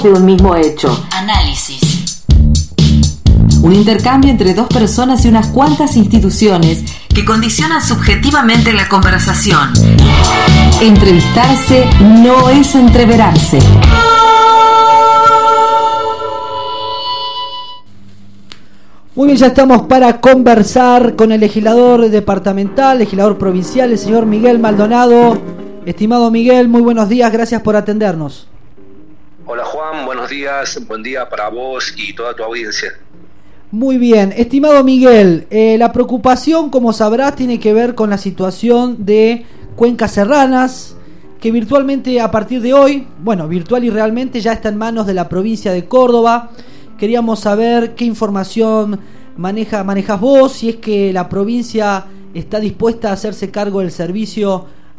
de un mismo hecho. Análisis. Un intercambio entre dos personas y unas cuantas instituciones que condicionan subjetivamente la conversación. Entrevistarse no es entreverarse. Muy bien, ya estamos para conversar con el legislador departamental, legislador provincial, el señor Miguel Maldonado. Estimado Miguel, muy buenos días, gracias por atendernos. Hola Juan, buenos días, buen día para vos y toda tu audiencia. Muy bien, estimado Miguel, la preocupación, como sabrás, tiene que ver con la situación de Cuencas Serranas, que virtualmente a partir de hoy, bueno, virtual y realmente ya está en manos de la provincia de Córdoba. Queríamos saber qué información manejas vos, si es que la provincia está dispuesta a hacerse cargo del servicio